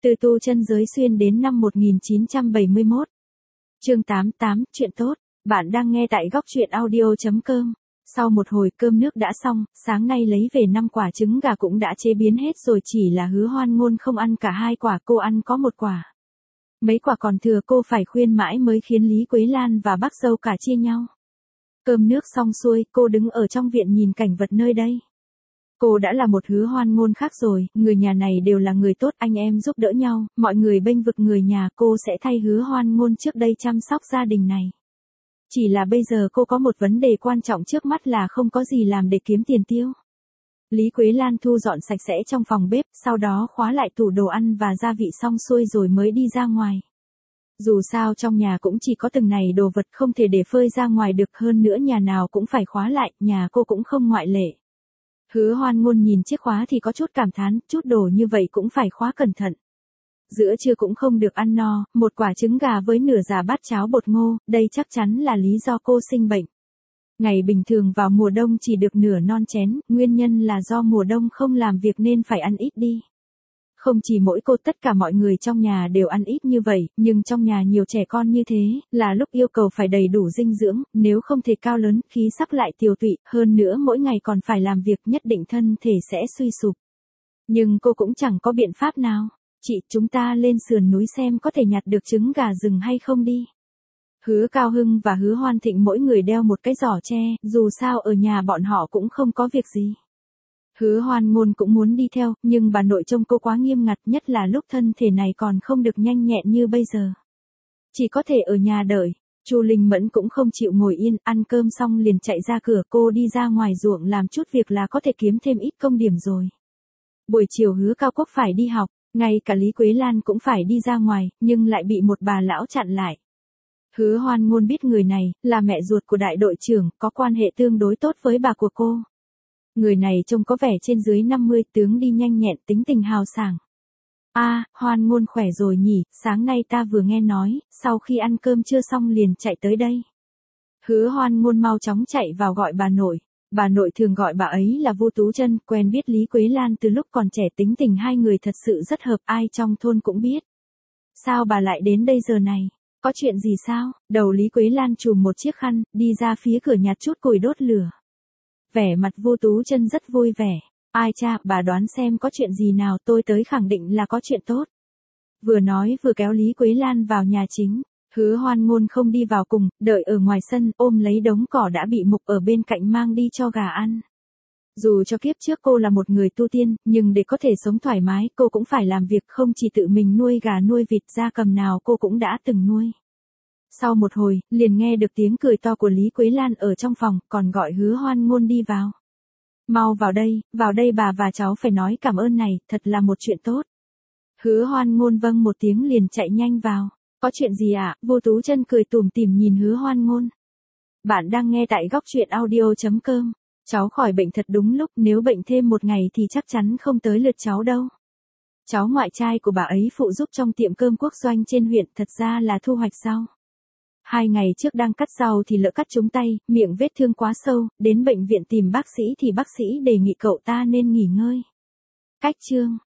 Từ tu chân giới xuyên đến năm 1971. Chương 88, chuyện tốt. Bạn đang nghe tại góc truyện audio.com. Sau một hồi cơm nước đã xong, sáng nay lấy về 5 quả trứng gà cũng đã chế biến hết rồi, chỉ là Hứa Hoan Ngôn không ăn cả 2 quả, cô ăn có 1 quả. Mấy quả còn thừa cô phải khuyên mãi mới khiến Lý Quế Lan và bác dâu cả chia nhau. Cơm nước xong xuôi, cô đứng ở trong viện nhìn cảnh vật nơi đây. Cô đã là một Hứa Hoan Ngôn khác rồi, người nhà này đều là người tốt, anh em giúp đỡ nhau, mọi người bênh vực người nhà, cô sẽ thay Hứa Hoan Ngôn trước đây chăm sóc gia đình này. Chỉ là bây giờ cô có một vấn đề quan trọng trước mắt là không có gì làm để kiếm tiền tiêu. Lý Quế Lan thu dọn sạch sẽ trong phòng bếp, sau đó khóa lại tủ đồ ăn và gia vị xong xuôi rồi mới đi ra ngoài. Dù sao trong nhà cũng chỉ có từng này đồ vật, không thể để phơi ra ngoài được, hơn nữa nhà nào cũng phải khóa lại, nhà cô cũng không ngoại lệ. Hứa Hoan Ngôn nhìn chiếc khóa thì có chút cảm thán, chút đồ như vậy cũng phải khóa cẩn thận. Giữa trưa cũng không được ăn no, 1 quả trứng gà với nửa giả bát cháo bột ngô, đây chắc chắn là lý do cô sinh bệnh. Ngày bình thường vào mùa đông chỉ được nửa non chén, nguyên nhân là do mùa đông không làm việc nên phải ăn ít đi. Không chỉ mỗi cô, tất cả mọi người trong nhà đều ăn ít như vậy, nhưng trong nhà nhiều trẻ con như thế, là lúc yêu cầu phải đầy đủ dinh dưỡng, nếu không thể cao lớn, khí sắc lại tiều tụy, hơn nữa mỗi ngày còn phải làm việc, nhất định thân thể sẽ suy sụp. Nhưng cô cũng chẳng có biện pháp nào. Chị, chúng ta lên sườn núi xem có thể nhặt được trứng gà rừng hay không đi. Hứa Cao Hưng và Hứa Hoan Thịnh mỗi người đeo một cái giỏ tre, dù sao ở nhà bọn họ cũng không có việc gì. Hứa Hoan Ngôn cũng muốn đi theo, nhưng bà nội trông cô quá nghiêm ngặt, nhất là lúc thân thể này còn không được nhanh nhẹn như bây giờ. Chỉ có thể ở nhà đợi. Chu Linh Mẫn cũng không chịu ngồi yên, ăn cơm xong liền chạy ra cửa, cô đi ra ngoài ruộng làm chút việc là có thể kiếm thêm ít công điểm rồi. Buổi chiều Hứa Cao Quốc phải đi học, ngay cả Lý Quế Lan cũng phải đi ra ngoài, nhưng lại bị một bà lão chặn lại. Hứa Hoan Ngôn biết người này là mẹ ruột của đại đội trưởng, có quan hệ tương đối tốt với bà của cô. Người này trông có vẻ trên dưới 50, tướng đi nhanh nhẹn, tính tình hào sảng. Hoan Ngôn khỏe rồi nhỉ, sáng nay ta vừa nghe nói, sau khi ăn cơm trưa xong liền chạy tới đây. Hứa Hoan Ngôn mau chóng chạy vào gọi bà nội. Bà nội thường gọi bà ấy là Vu Tú Chân, quen biết Lý Quế Lan từ lúc còn trẻ, tính tình hai người thật sự rất hợp, ai trong thôn cũng biết. Sao bà lại đến đây giờ này? Có chuyện gì sao? Đầu Lý Quế Lan trùm một chiếc khăn, đi ra phía cửa nhặt chút củi đốt lửa. Vẻ mặt Vu Tú Chân rất vui vẻ. Ai cha, bà đoán xem có chuyện gì nào, tôi tới khẳng định là có chuyện tốt. Vừa nói vừa kéo Lý Quế Lan vào nhà chính. Hứa Hoan Ngôn không đi vào cùng, đợi ở ngoài sân, ôm lấy đống cỏ đã bị mục ở bên cạnh mang đi cho gà ăn. Dù cho kiếp trước cô là một người tu tiên, nhưng để có thể sống thoải mái, cô cũng phải làm việc, không chỉ tự mình nuôi gà nuôi vịt, gia cầm nào cô cũng đã từng nuôi. Sau một hồi, liền nghe được tiếng cười to của Lý Quế Lan ở trong phòng, còn gọi Hứa Hoan Ngôn đi vào. Mau vào đây bà và cháu phải nói cảm ơn này, thật là một chuyện tốt. Hứa Hoan Ngôn vâng một tiếng liền chạy nhanh vào. Có chuyện gì ạ? Vu Tú Chân cười tủm tỉm nhìn Hứa Hoan Ngôn. Bạn đang nghe tại góc truyện audio.com. Cháu khỏi bệnh thật đúng lúc, nếu bệnh thêm 1 ngày thì chắc chắn không tới lượt cháu đâu. Cháu ngoại trai của bà ấy phụ giúp trong tiệm cơm quốc doanh trên huyện, thật ra là thu hoạch rau. 2 ngày trước đang cắt rau thì lỡ cắt trúng tay, miệng vết thương quá sâu, đến bệnh viện tìm bác sĩ thì bác sĩ đề nghị cậu ta nên nghỉ ngơi. Cách chương